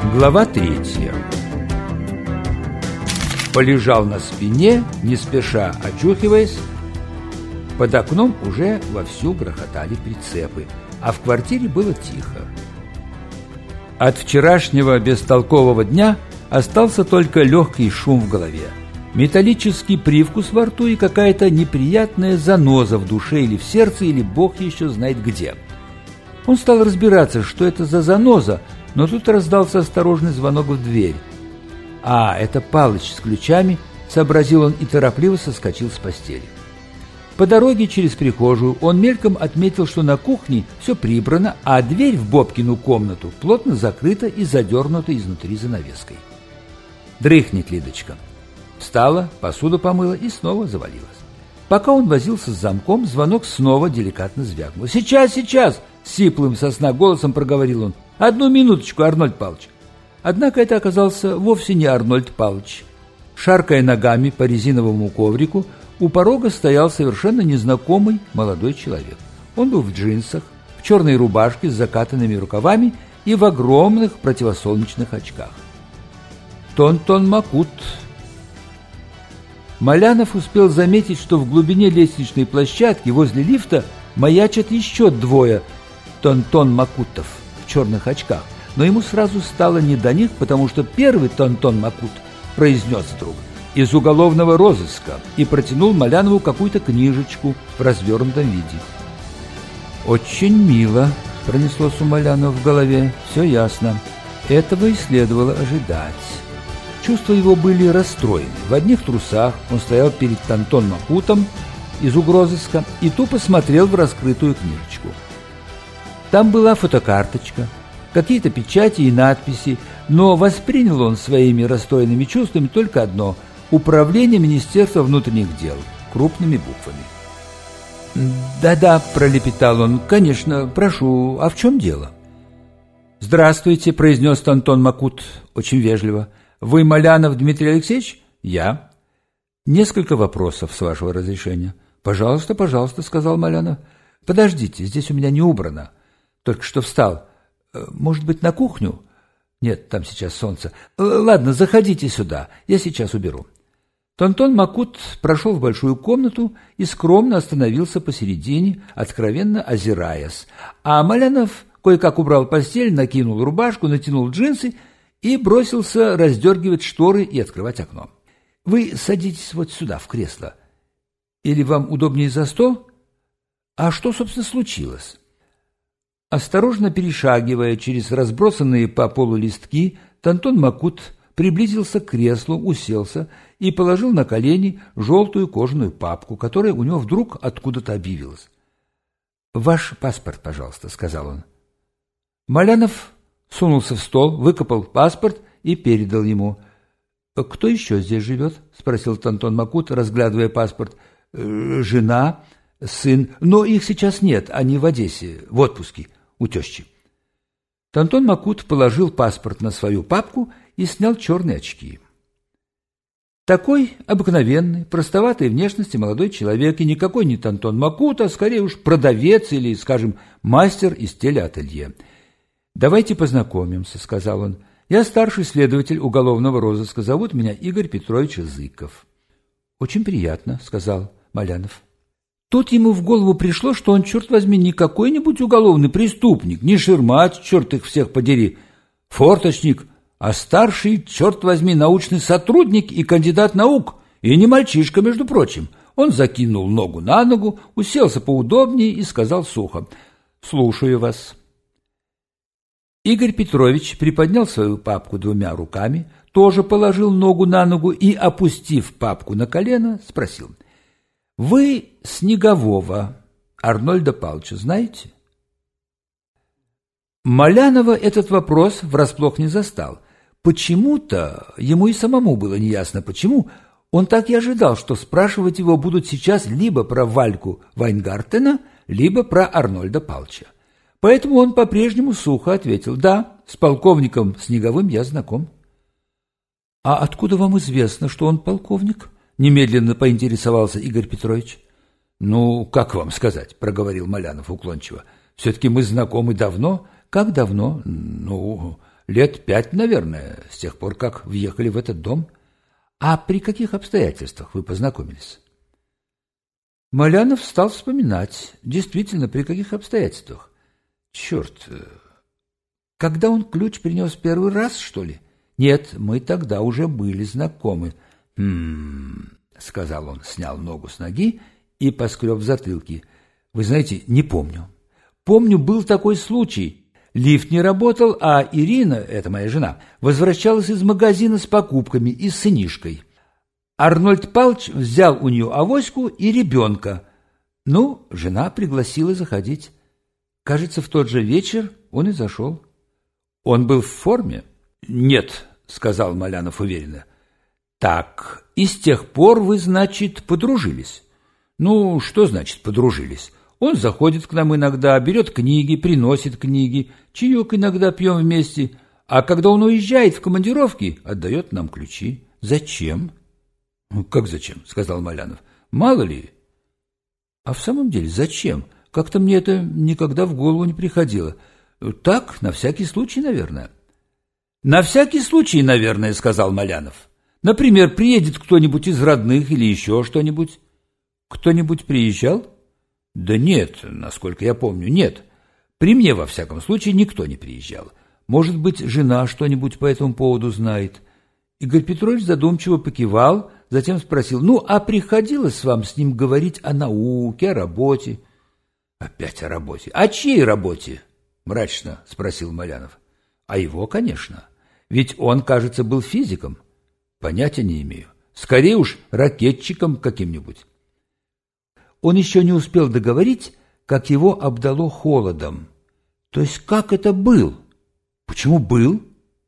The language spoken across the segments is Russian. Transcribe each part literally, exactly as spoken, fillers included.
Глава третья. Полежал на спине, не спеша очухиваясь. Под окном уже вовсю грохотали прицепы, а в квартире было тихо. От вчерашнего бестолкового дня остался только легкий шум в голове, металлический привкус во рту и какая-то неприятная заноза в душе или в сердце, или бог еще знает где. Он стал разбираться, что это за заноза, но тут раздался осторожный звонок в дверь. «А, это Палыч с ключами», — сообразил он и торопливо соскочил с постели. По дороге через прихожую он мельком отметил, что на кухне все прибрано, а дверь в Бобкину комнату плотно закрыта и задернута изнутри занавеской. Дрыхнет Лидочка. Встала, посуду помыла и снова завалилась. Пока он возился с замком, звонок снова деликатно звякнул. «Сейчас, сейчас!» — сиплым со сна голосом проговорил он. «Одну минуточку, Арнольд Павлович». Однако это оказался вовсе не Арнольд Павлович. Шаркая ногами по резиновому коврику, у порога стоял совершенно незнакомый молодой человек. Он был в джинсах, в черной рубашке с закатанными рукавами и в огромных противосолнечных очках. Тон-тон Макут. Малянов успел заметить, что в глубине лестничной площадки возле лифта маячат еще двое Тон-тон Макутов в черных очках, но ему сразу стало не до них, потому что первый Тон-тон Макут произнес вдруг: «Из уголовного розыска», и протянул Малянову какую-то книжечку в развернутом виде. «Очень мило», — пронеслось у Малянова в голове. «Все ясно. Этого и следовало ожидать». Чувства его были расстроены. В одних трусах он стоял перед Тон-тон Макутом из угрозыска и тупо смотрел в раскрытую книжечку. Там была фотокарточка, какие-то печати и надписи, но воспринял он своими расстроенными чувствами только одно — Управление Министерства внутренних дел, крупными буквами. «Да-да», — пролепетал он, — «конечно, прошу, а в чем дело?» «Здравствуйте», — произнес Тон-тон Макут очень вежливо. «Вы Малянов Дмитрий Алексеевич?» «Я». «Несколько вопросов, с вашего разрешения». «Пожалуйста, пожалуйста», — сказал Малянов. «Подождите, здесь у меня не убрано. Только что встал. Может быть, на кухню?» «Нет, там сейчас солнце. Ладно, заходите сюда, я сейчас уберу». Тон-тон Макут прошел в большую комнату и скромно остановился посередине, откровенно озираясь. А Малянов кое-как убрал постель, накинул рубашку, натянул джинсы и бросился раздергивать шторы и открывать окно. «Вы садитесь вот сюда, в кресло. Или вам удобнее за стол? А что, собственно, случилось?» Осторожно перешагивая через разбросанные по полу листки, Тон-тон Макут приблизился к креслу, уселся и положил на колени желтую кожаную папку, которая у него вдруг откуда-то объявилась. «Ваш паспорт, пожалуйста», — сказал он. Малянов сунулся в стол, выкопал паспорт и передал ему. «Кто еще здесь живет?» — спросил Тон-тон Макут, разглядывая паспорт. «Жена, сын, но их сейчас нет, они в Одессе, в отпуске, у тещи». Тон-тон Макут положил паспорт на свою папку и снял черные очки. Такой обыкновенный, простоватой внешности молодой человек, и никакой не Тон-тон Макут, а скорее уж продавец или, скажем, мастер из телеателье. «Давайте познакомимся», — сказал он. «Я старший следователь уголовного розыска, зовут меня Игорь Петрович Зыков». «Очень приятно», — сказал Малянов. Тут ему в голову пришло, что он, черт возьми, не какой-нибудь уголовный преступник, не ширмач, черт их всех подери, форточник, а старший, черт возьми, научный сотрудник и кандидат наук, и не мальчишка, между прочим. Он закинул ногу на ногу, уселся поудобнее и сказал сухо: «Слушаю вас». Игорь Петрович приподнял свою папку двумя руками, тоже положил ногу на ногу и, опустив папку на колено, спросил: «Вы Снегового Арнольда Павловича знаете?» Малянова этот вопрос врасплох не застал. Почему-то, ему и самому было неясно почему, он так и ожидал, что спрашивать его будут сейчас либо про Вальку Вайнгартена, либо про Арнольда Павловича. Поэтому он по-прежнему сухо ответил: «Да, с полковником Снеговым я знаком». «А откуда вам известно, что он полковник?» — немедленно поинтересовался Игорь Петрович. «Ну, как вам сказать?» — проговорил Малянов уклончиво. «Все-таки мы знакомы давно». «Как давно?» «Ну, Лет пять, наверное, с тех пор, как въехали в этот дом. А при каких обстоятельствах вы познакомились? Малянов стал вспоминать. Действительно, при каких обстоятельствах? Черт, когда он ключ принес первый раз, что ли? Нет, мы тогда уже были знакомы. Хм, сказал он, снял ногу с ноги и поскреб в затылке. Вы знаете, не помню. Помню, был такой случай. Лифт не работал, а Ирина, это моя жена, возвращалась из магазина с покупками и с сынишкой. Арнольд Павлович взял у нее авоську и ребенка. Ну, жена пригласила заходить. Кажется, в тот же вечер он и зашел. Он был в форме? Нет, сказал Малянов уверенно. Так, и с тех пор вы, значит, подружились? Ну, что значит подружились? Он заходит к нам иногда, берет книги, приносит книги, чаек иногда пьем вместе, а когда он уезжает в командировки, отдает нам ключи. Зачем? Ну, как зачем, сказал Малянов. Мало ли. А в самом деле зачем? Как-то мне это никогда в голову не приходило. Так, на всякий случай, наверное. На всякий случай, наверное, сказал Малянов. Например, приедет кто-нибудь из родных или еще что-нибудь. Кто-нибудь приезжал? Да нет, насколько я помню, нет. При мне, во всяком случае, никто не приезжал. Может быть, жена что-нибудь по этому поводу знает. Игорь Петрович задумчиво покивал, затем спросил, ну, а приходилось вам с ним говорить о науке, о работе? Опять о работе. О чьей работе? Мрачно спросил Малянов. А его, конечно. Ведь он, кажется, был физиком. Понятия не имею. Скорее уж ракетчиком каким-нибудь. Он еще не успел договорить, как его обдало холодом. То есть как это был? Почему был?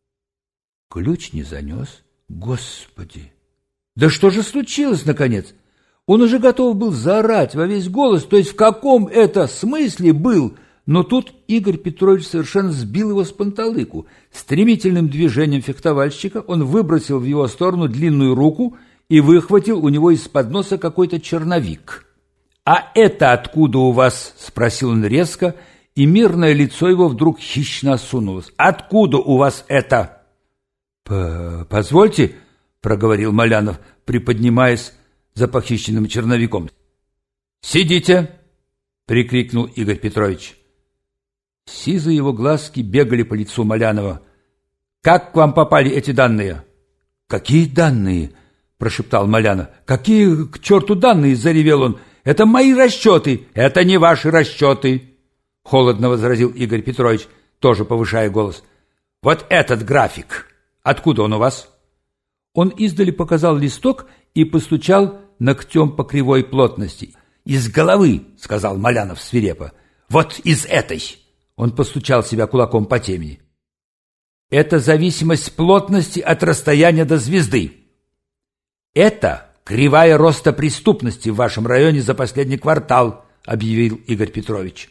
Ключ не занес. Господи! Да что же случилось, наконец? Он уже готов был заорать во весь голос, то есть в каком это смысле был? Но тут Игорь Петрович совершенно сбил его с панталыку. Стремительным движением фехтовальщика он выбросил в его сторону длинную руку и выхватил у него из-под носа какой-то черновик. «А это откуда у вас?» – спросил он резко, и мирное лицо его вдруг хищно осунулось. «Откуда у вас это?» «Позвольте», – проговорил Малянов, приподнимаясь за похищенным черновиком. «Сидите!» – прикрикнул Игорь Петрович. Сизые его глазки бегали по лицу Малянова. «Как к вам попали эти данные?» «Какие данные?» – прошептал Малянов. «Какие к черту данные?» – заревел он. «Это мои расчеты!» «Это не ваши расчеты!» — холодно возразил Игорь Петрович, тоже повышая голос. «Вот этот график! Откуда он у вас?» Он издали показал листок и постучал ногтем по кривой плотности. «Из головы!» — сказал Малянов свирепо. «Вот из этой!» — он постучал себя кулаком по темени. «Это зависимость плотности от расстояния до звезды. Это кривая роста преступности в вашем районе за последний квартал», — объявил Игорь Петрович.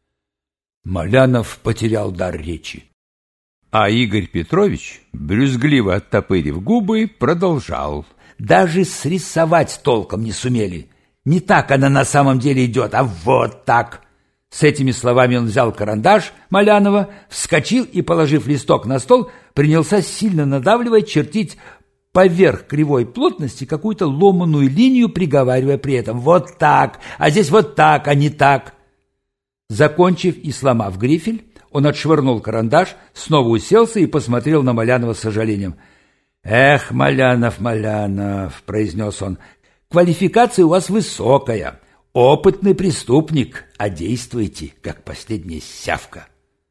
Малянов потерял дар речи. А Игорь Петрович, брюзгливо оттопырив губы, продолжал. «Даже срисовать толком не сумели. Не так она на самом деле идет, а вот так». С этими словами он взял карандаш Малянова, вскочил и, положив листок на стол, принялся сильно надавливая чертить поверх кривой плотности какую-то ломаную линию, приговаривая при этом «вот так, а здесь вот так, а не так». Закончив и сломав грифель, он отшвырнул карандаш, снова уселся и посмотрел на Малянова с сожалением. «Эх, Малянов, Малянов», — произнес он, — «квалификация у вас высокая, опытный преступник, а действуете, как последняя сявка».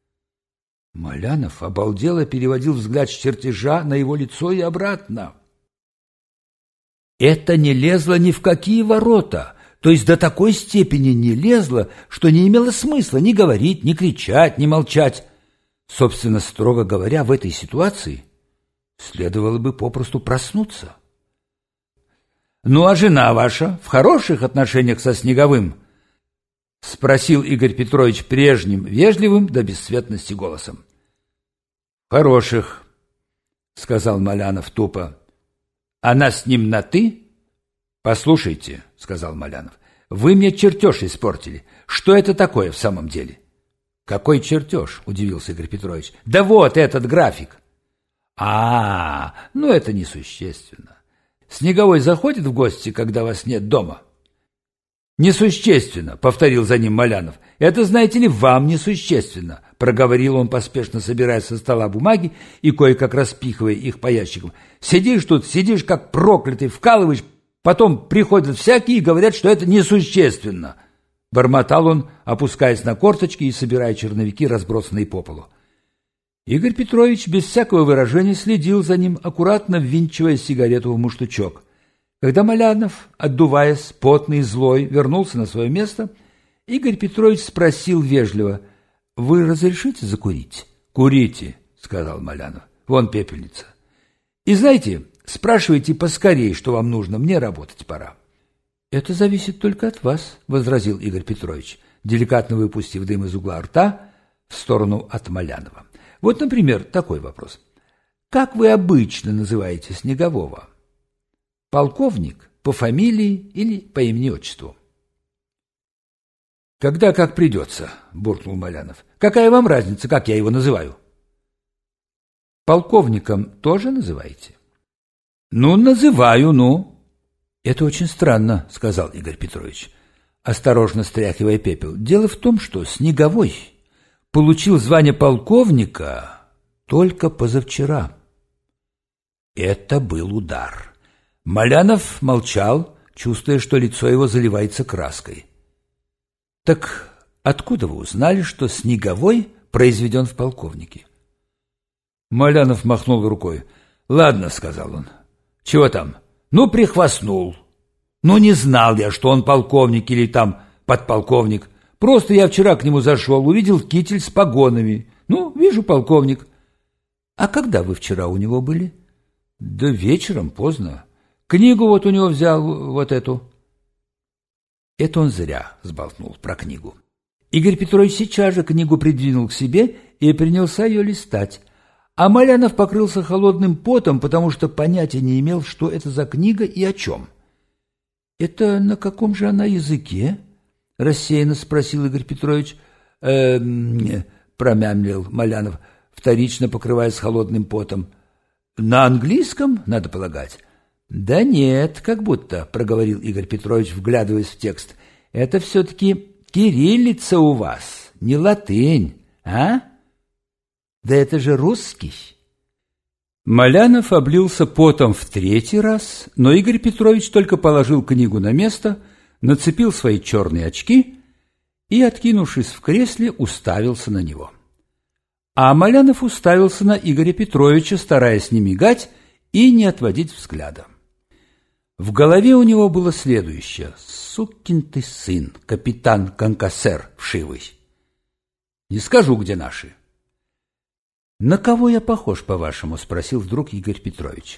Малянов обалдело переводил взгляд с чертежа на его лицо и обратно. Это не лезло ни в какие ворота, то есть до такой степени не лезло, что не имело смысла ни говорить, ни кричать, ни молчать. Собственно, строго говоря, в этой ситуации следовало бы попросту проснуться. «Ну, а жена ваша в хороших отношениях со Снеговым?» — спросил Игорь Петрович прежним, вежливым до бесцветности голосом. «Хороших», — сказал Малянов тупо. «Она с ним на «ты»?» «Послушайте», — сказал Малянов, — «вы мне чертеж испортили. Что это такое в самом деле?» «Какой чертеж?» – удивился Игорь Петрович. «Да вот этот график». «А, ну это несущественно. Снеговой заходит в гости, когда вас нет дома?» «Несущественно», — повторил за ним Малянов. «Это, знаете ли, вам несущественно», — проговорил он, поспешно собирая со стола бумаги и кое-как распихивая их по ящикам. «Сидишь тут, сидишь как проклятый, вкалываешь, потом приходят всякие и говорят, что это несущественно». Бормотал он, опускаясь на корточки и собирая черновики, разбросанные по полу. Игорь Петрович без всякого выражения следил за ним, аккуратно ввинчивая сигарету в мундштучок. Когда Малянов, отдуваясь, потный и злой, вернулся на свое место, Игорь Петрович спросил вежливо: «Вы разрешите закурить?» «Курите», — сказал Малянов. «Вон пепельница. И знаете, спрашивайте поскорей, что вам нужно, мне работать пора». «Это зависит только от вас», — возразил Игорь Петрович, деликатно выпустив дым из угла рта в сторону от Малянова. «Вот, например, такой вопрос. Как вы обычно называете Снегового? Полковник, по фамилии или по имени-отчеству?» «Когда как придется», — буркнул Малянов. «Какая вам разница, как я его называю?» «Полковником тоже называете?» «Ну, называю, ну». «Это очень странно», — сказал Игорь Петрович, осторожно стряхивая пепел. «Дело в том, что Снеговой получил звание полковника только позавчера». Это был удар. Малянов молчал, чувствуя, что лицо его заливается краской. «Так откуда вы узнали, что Снеговой произведен в полковнике?» Малянов махнул рукой. «Ладно», — сказал он. «Чего там? Ну, прихвастнул. Ну, не знал я, что он полковник или там подполковник. Просто я вчера к нему зашел, увидел китель с погонами. Ну, вижу, полковник». «А когда вы вчера у него были?» «Да вечером, поздно. Книгу вот у него взял, вот эту». Это он зря сболтнул про книгу. Игорь Петрович сейчас же книгу придвинул к себе и принялся ее листать. А Малянов покрылся холодным потом, потому что понятия не имел, что это за книга и о чем. «Это на каком же она языке?» — рассеянно спросил Игорь Петрович. «Эм...» — промямлил Малянов, вторично покрываясь холодным потом. «На английском, надо полагать?» «Да нет, как будто», — проговорил Игорь Петрович, вглядываясь в текст. «Это все-таки кириллица у вас, не латынь, а? Да это же русский». Малянов облился потом в третий раз, но Игорь Петрович только положил книгу на место, нацепил свои черные очки и, откинувшись в кресле, уставился на него. А Малянов уставился на Игоря Петровича, стараясь не мигать и не отводить взгляда. В голове у него было следующее: «Сукин ты сын, капитан Конкассер вшивый. Не скажу, где наши». «На кого я похож, по-вашему?» — спросил вдруг Игорь Петрович.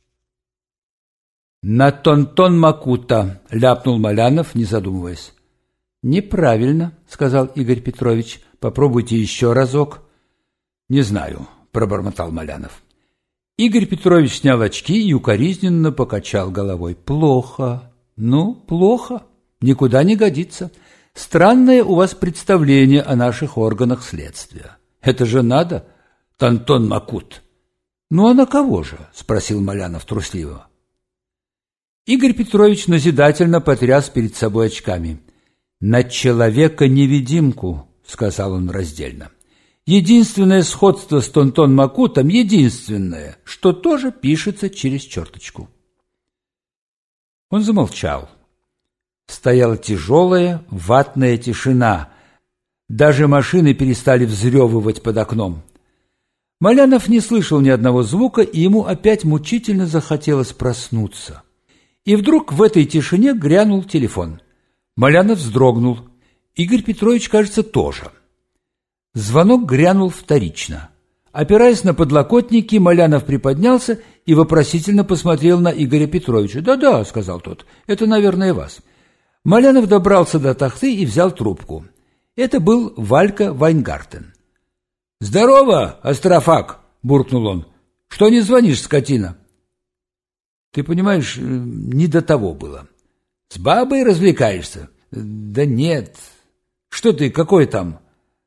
«На Тон-Тон Макута», — ляпнул Малянов, не задумываясь. «Неправильно», — сказал Игорь Петрович. «Попробуйте еще разок». «Не знаю», — пробормотал Малянов. Игорь Петрович снял очки и укоризненно покачал головой. «Плохо. Ну, плохо. Никуда не годится. Странное у вас представление о наших органах следствия. Это же надо, Тон-Тон Макут». «Ну, а на кого же?» — спросил Малянов трусливо. Игорь Петрович назидательно потряс перед собой очками. «На человека-невидимку», — сказал он раздельно. «Единственное сходство с Тон-Тон Макутом, единственное, что тоже пишется через черточку». Он замолчал. Стояла тяжелая ватная тишина. Даже машины перестали взрёвывать под окном. Малянов не слышал ни одного звука, и ему опять мучительно захотелось проснуться. И вдруг в этой тишине грянул телефон. Малянов вздрогнул. Игорь Петрович, кажется, тоже. Звонок грянул вторично. Опираясь на подлокотники, Малянов приподнялся и вопросительно посмотрел на Игоря Петровича. «Да-да», — сказал тот, — «это, наверное, вас». Малянов добрался до тахты и взял трубку. Это был Валька Вайнгартен. «Здорово, Астрофак!» — буркнул он. «Что не звонишь, скотина?» «Ты понимаешь, не до того было». «С бабой развлекаешься?» «Да нет. Что ты, какой там?»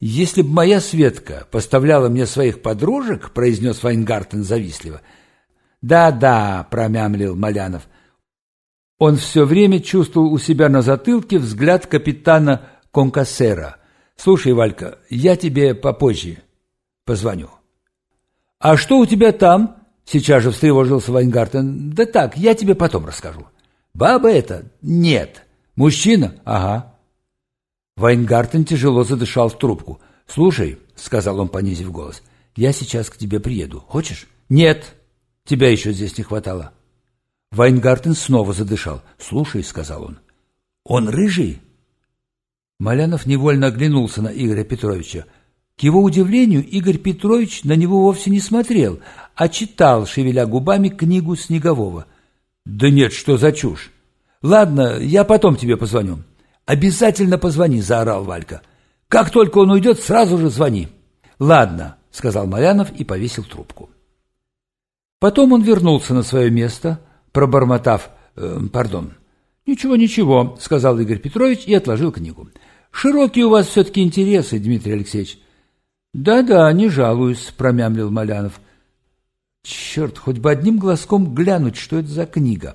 «Если б моя Светка поставляла мне своих подружек», — произнес Вайнгартен завистливо. «Да-да», — промямлил Малянов. Он все время чувствовал у себя на затылке взгляд капитана Конкассера. «Слушай, Валька, я тебе попозже позвоню». «А что у тебя там?» — сейчас же встревожился Вайнгартен. «Да так, я тебе потом расскажу». «Баба это?» «Нет». «Мужчина?» «Ага». Вайнгартен тяжело задышал в трубку. «Слушай», — сказал он, понизив голос, — «я сейчас к тебе приеду. Хочешь?» «Нет, тебя еще здесь не хватало». Вайнгартен снова задышал. «Слушай», — сказал он, — «он рыжий?» Малянов невольно оглянулся на Игоря Петровича. К его удивлению, Игорь Петрович на него вовсе не смотрел, а читал, шевеля губами, книгу Снегового. «Да нет, что за чушь! Ладно, я потом тебе позвоню». «Обязательно позвони», — заорал Валька. «Как только он уйдет, сразу же звони». «Ладно», — сказал Малянов и повесил трубку. Потом он вернулся на свое место, пробормотав э, «Пардон». «Ничего, ничего», — сказал Игорь Петрович и отложил книгу. «Широкие у вас все-таки интересы, Дмитрий Алексеевич». «Да-да, не жалуюсь», — промямлил Малянов. «Черт, хоть бы одним глазком глянуть, что это за книга».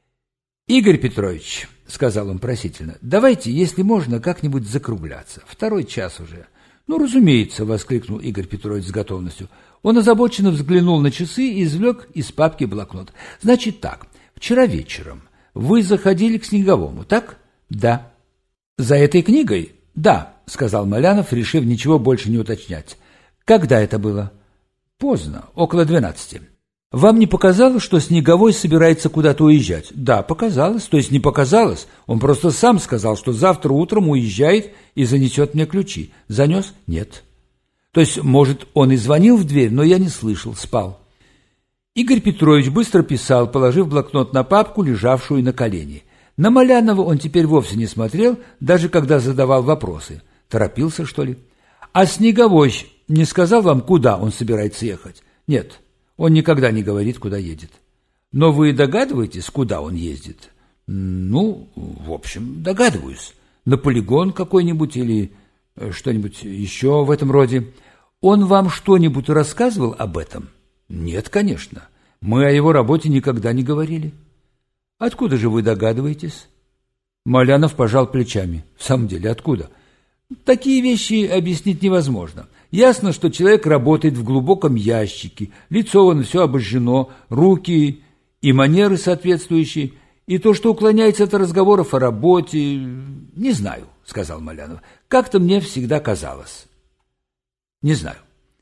«Игорь Петрович», — сказал он просительно, — «давайте, если можно, как-нибудь закругляться. Второй час уже». «Ну, разумеется», — воскликнул Игорь Петрович с готовностью. Он озабоченно взглянул на часы и извлек из папки блокнот. «Значит так, вчера вечером вы заходили к Снеговому, так?» «Да». «За этой книгой?» «Да», — сказал Малянов, решив ничего больше не уточнять. «Когда это было?» «Поздно, около двенадцати». «Вам не показалось, что Снеговой собирается куда-то уезжать?» «Да, показалось. То есть не показалось. Он просто сам сказал, что завтра утром уезжает и занесет мне ключи. Занес? Нет». «То есть, может, он и звонил в дверь, но я не слышал, спал». Игорь Петрович быстро писал, положив блокнот на папку, лежавшую на колени. На Малянова он теперь вовсе не смотрел, даже когда задавал вопросы. Торопился, что ли? «А Снеговой не сказал вам, куда он собирается ехать?» «Нет». Он никогда не говорит, куда едет. Но вы догадываетесь, куда он ездит? Ну, в общем, догадываюсь. На полигон какой-нибудь или что-нибудь еще в этом роде. Он вам что-нибудь рассказывал об этом? Нет, конечно. Мы о его работе никогда не говорили. Откуда же вы догадываетесь? Малянов пожал плечами. В самом деле, откуда? Такие вещи объяснить невозможно. Ясно, что человек работает в глубоком ящике, лицо вон все обожжено, руки и манеры соответствующие, и то, что уклоняется от разговоров о работе, не знаю, — сказал Малянов. Как-то мне всегда казалось. Не знаю.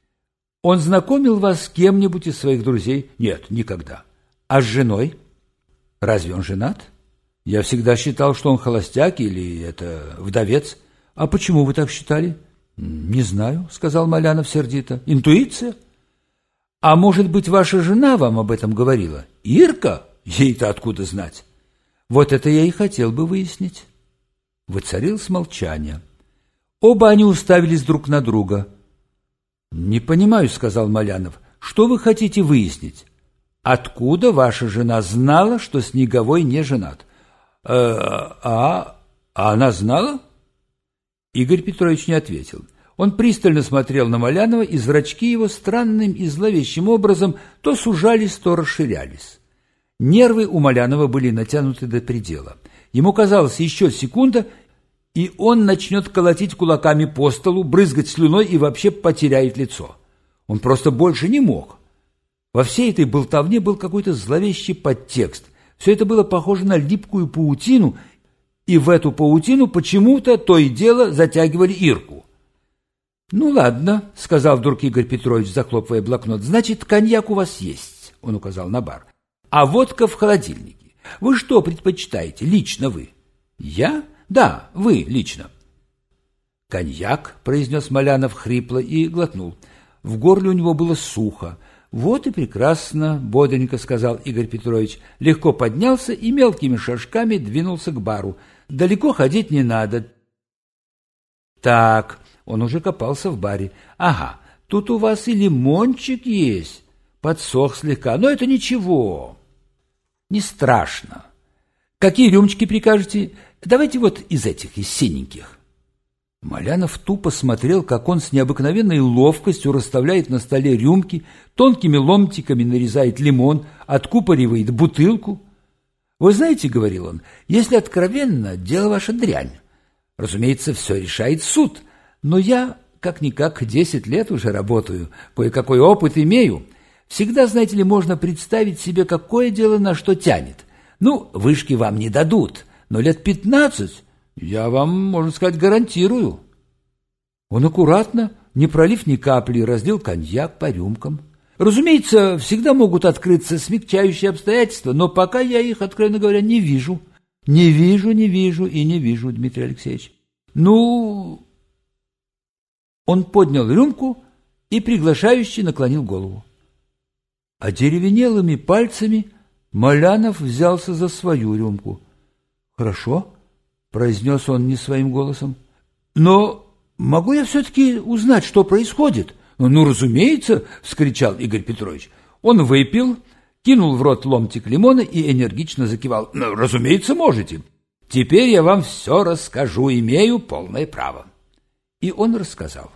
Он знакомил вас с кем-нибудь из своих друзей? Нет, никогда. А с женой? Разве он женат? Я всегда считал, что он холостяк или это вдовец. А почему вы так считали? «Не знаю», — сказал Малянов сердито. «Интуиция?» «А может быть, ваша жена вам об этом говорила? Ирка? Ей-то откуда знать?» «Вот это я и хотел бы выяснить». Воцарилось молчание. Оба они уставились друг на друга. «Не понимаю», — сказал Малянов. «Что вы хотите выяснить? Откуда ваша жена знала, что Снеговой не женат?» «Э, а, а она знала?» Игорь Петрович не ответил. Он пристально смотрел на Малянова, и зрачки его странным и зловещим образом то сужались, то расширялись. Нервы у Малянова были натянуты до предела. Ему казалось, еще секунда, и он начнет колотить кулаками по столу, брызгать слюной и вообще потеряет лицо. Он просто больше не мог. Во всей этой болтовне был какой-то зловещий подтекст. Все это было похоже на липкую паутину, и в эту паутину почему-то то и дело затягивали Ирку. «Ну ладно», — сказал вдруг Игорь Петрович, захлопывая блокнот, — «значит, коньяк у вас есть», — он указал на бар, — «а водка в холодильнике. Вы что предпочитаете, лично вы?» «Я? Да, вы лично». «Коньяк», — произнес Малянов хрипло и глотнул. В горле у него было сухо. «Вот и прекрасно», — бодренько сказал Игорь Петрович, легко поднялся и мелкими шажками двинулся к бару. «Далеко ходить не надо». «Так», — он уже копался в баре. «Ага, тут у вас и лимончик есть. Подсох слегка, но это ничего. Не страшно. Какие рюмочки прикажете? Давайте вот из этих, из синеньких». Малянов тупо смотрел, как он с необыкновенной ловкостью расставляет на столе рюмки, тонкими ломтиками нарезает лимон, откупоривает бутылку. «Вы знаете, — говорил он, — если откровенно, дело ваше дрянь. Разумеется, все решает суд, но я, как-никак, десять лет уже работаю, кое-какой опыт имею. Всегда, знаете ли, можно представить себе, какое дело на что тянет. Ну, вышки вам не дадут, но лет пятнадцать я вам, можно сказать, гарантирую». Он аккуратно, не пролив ни капли, разлил коньяк по рюмкам. Разумеется, всегда могут открыться смягчающие обстоятельства, но пока я их, откровенно говоря, не вижу. Не вижу, не вижу и не вижу, Дмитрий Алексеевич. Ну, он поднял рюмку и приглашающе наклонил голову. Одеревенелыми пальцами Малянов взялся за свою рюмку. «Хорошо», — произнес он не своим голосом, — «но могу я все-таки узнать, что происходит?» «Ну, разумеется!» — вскричал Игорь Петрович. Он выпил, кинул в рот ломтик лимона и энергично закивал. «Ну, разумеется, можете. Теперь я вам все расскажу, имею полное право». И он рассказал.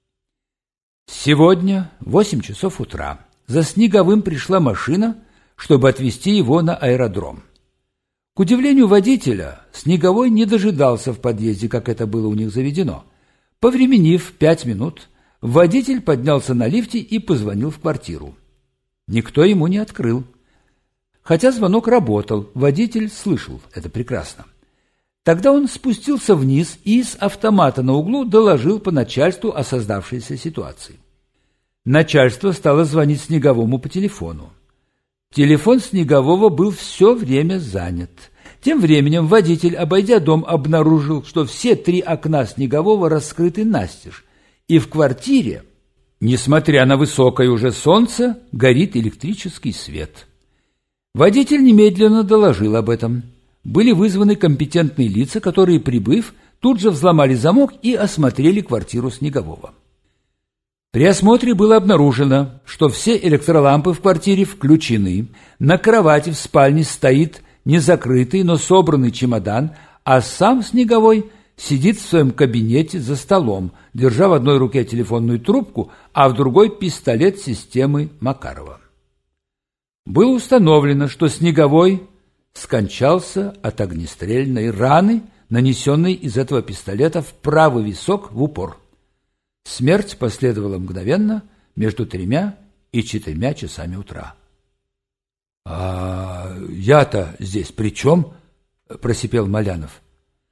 Сегодня, в восемь часов утра, за Снеговым пришла машина, чтобы отвезти его на аэродром. К удивлению водителя, Снеговой не дожидался в подъезде, как это было у них заведено. Повременив пять минут, водитель поднялся на лифте и позвонил в квартиру. Никто ему не открыл. Хотя звонок работал, водитель слышал это прекрасно. Тогда он спустился вниз и с автомата на углу доложил по начальству о создавшейся ситуации. Начальство стало звонить Снеговому по телефону. Телефон Снегового был все время занят. Тем временем водитель, обойдя дом, обнаружил, что все три окна Снегового раскрыты настежь, и в квартире, несмотря на высокое уже солнце, горит электрический свет. Водитель немедленно доложил об этом. Были вызваны компетентные лица, которые, прибыв, тут же взломали замок и осмотрели квартиру Снегового. При осмотре было обнаружено, что все электролампы в квартире включены, на кровати в спальне стоит незакрытый, но собранный чемодан, а сам Снеговой сидит в своем кабинете за столом, держа в одной руке телефонную трубку, а в другой пистолет системы Макарова. Было установлено, что Снеговой скончался от огнестрельной раны, нанесенной из этого пистолета в правый висок в упор. Смерть последовала мгновенно, между тремя и четырьмя часами утра. — А я-то здесь при чем? — просипел Малянов.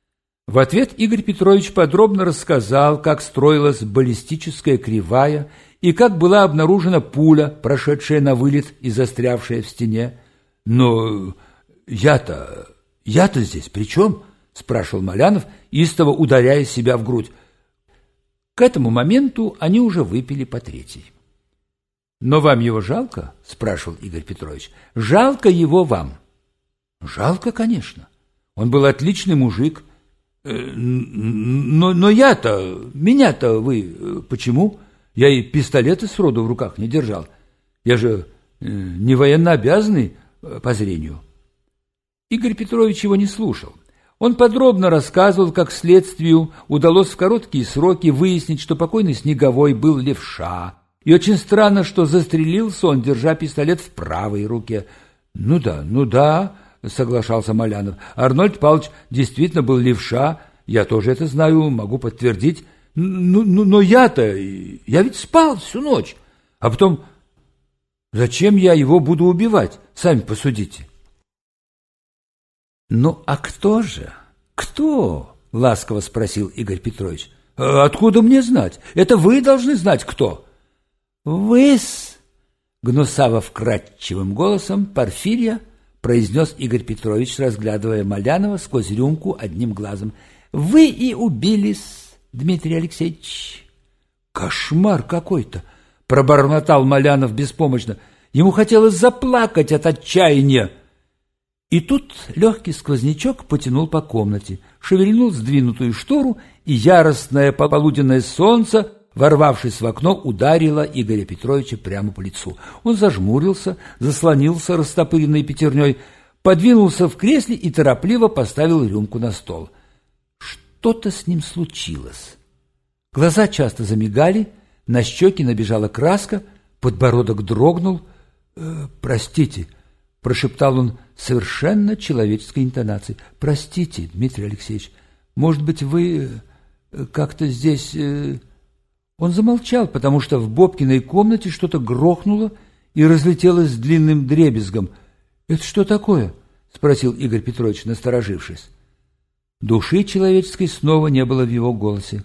В ответ Игорь Петрович подробно рассказал, как строилась баллистическая кривая и как была обнаружена пуля, прошедшая на вылет и застрявшая в стене. — Но я-то, я-то здесь при чем? — спрашивал Малянов, истово ударяя себя в грудь. К этому моменту они уже выпили по третьей. — Но вам его жалко? — спрашивал Игорь Петрович. — Жалко его вам? — Жалко, конечно. Он был отличный мужик. Но, но я-то, меня-то вы почему? Я и пистолеты сроду в руках не держал. Я же не военнообязанный по зрению. Игорь Петрович его не слушал. Он подробно рассказывал, как следствию удалось в короткие сроки выяснить, что покойный Снеговой был левша. И очень странно, что застрелился он, держа пистолет в правой руке. — Ну да, ну да, — соглашался Малянов. — Арнольд Павлович действительно был левша. Я тоже это знаю, могу подтвердить. Ну, ну, но я-то, я ведь спал всю ночь. А потом, зачем я его буду убивать? Сами посудите. — Ну, а кто же? Кто? — ласково спросил Игорь Петрович. — Откуда мне знать? Это вы должны знать, кто. — Вы-с, — гнусаво-вкрадчивым голосом Порфирия произнес Игорь Петрович, разглядывая Малянова сквозь рюмку одним глазом. — Вы и убились, Дмитрий Алексеевич. — Кошмар какой-то! — пробормотал Малянов беспомощно. Ему хотелось заплакать от отчаяния. И тут легкий сквознячок потянул по комнате, шевельнул сдвинутую штору, и яростное пополуденное солнце, ворвавшись в окно, ударило Игоря Петровича прямо по лицу. Он зажмурился, заслонился растопыренной пятерней, подвинулся в кресле и торопливо поставил рюмку на стол. Что-то с ним случилось. Глаза часто замигали, на щеки набежала краска, подбородок дрогнул. «Э, «Простите», – прошептал он совершенно человеческой интонацией. «Простите, Дмитрий Алексеевич, может быть, вы как-то здесь...» Он замолчал, потому что в Бобкиной комнате что-то грохнуло и разлетелось длинным дребезгом. «Это что такое?» – спросил Игорь Петрович, насторожившись. Души человеческой снова не было в его голосе.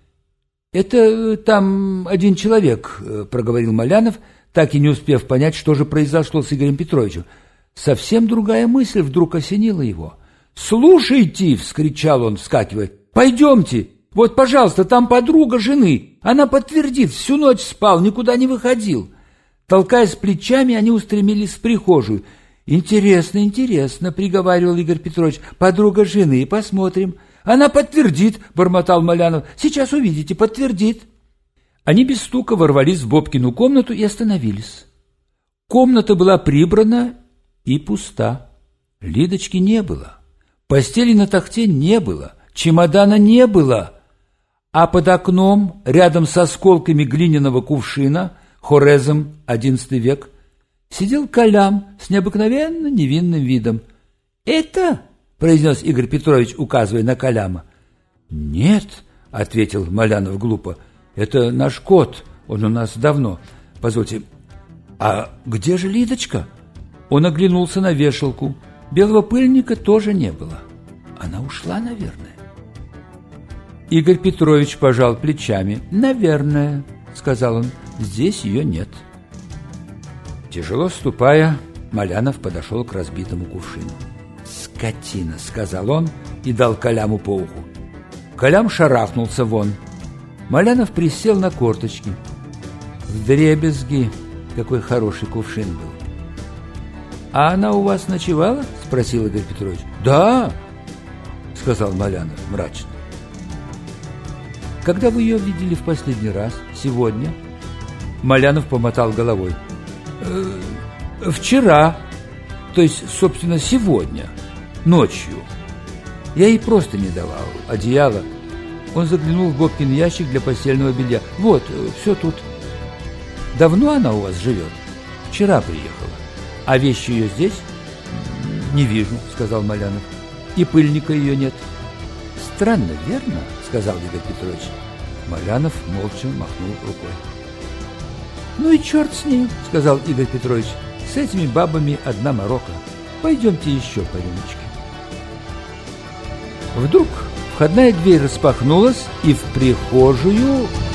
«Это там один человек», – проговорил Малянов, так и не успев понять, что же произошло с Игорем Петровичем. Совсем другая мысль вдруг осенила его. «Слушайте!» – вскричал он, вскакивая. «Пойдемте! Вот, пожалуйста, там подруга жены. Она подтвердит, всю ночь спал, никуда не выходил». Толкаясь плечами, они устремились в прихожую. «Интересно, интересно», — приговаривал Игорь Петрович, — «подруга жены, посмотрим». «Она подтвердит», — бормотал Малянов. «Сейчас увидите, подтвердит». Они без стука ворвались в Бобкину комнату и остановились. Комната была прибрана и пуста. Лидочки не было. Постели на тахте не было. Чемодана не было. А под окном, рядом с осколками глиняного кувшина, хорезом одиннадцатый век, сидел Колям с необыкновенно невинным видом. «Это?» — произнес Игорь Петрович, указывая на Коляма. «Нет», — ответил Малянов глупо, — «это наш кот, он у нас давно. Позвольте, а где же Лидочка?» Он оглянулся на вешалку. Белого пыльника тоже не было. Она ушла, наверное. Игорь Петрович пожал плечами. «Наверное», — сказал он, — «здесь ее нет». Тяжело ступая, Малянов подошел к разбитому кувшину. «Скотина», — сказал он и дал Коляму по уху. Колям шарахнулся вон. Малянов присел на корточки. Вдребезги, какой хороший кувшин был. «А она у вас ночевала?» — спросил Игорь Петрович. «Да», — сказал Малянов мрачно. «Когда вы ее видели в последний раз? Сегодня?» Малянов помотал головой. «Э, «Вчера, то есть, собственно, сегодня, ночью. Я ей просто не давал одеяло». Он заглянул в Бобкин ящик для постельного белья. «Вот, все тут». «Давно она у вас живет?» «Вчера приехала». «А вещи ее здесь?» «Не вижу», — сказал Малянов. «И пыльника ее нет». «Странно, верно?» — сказал Игорь Петрович. Малянов молча махнул рукой. «Ну и черт с ним», — сказал Игорь Петрович. «С этими бабами одна морока. Пойдемте еще по рюмочке». Вдруг входная дверь распахнулась, и в прихожую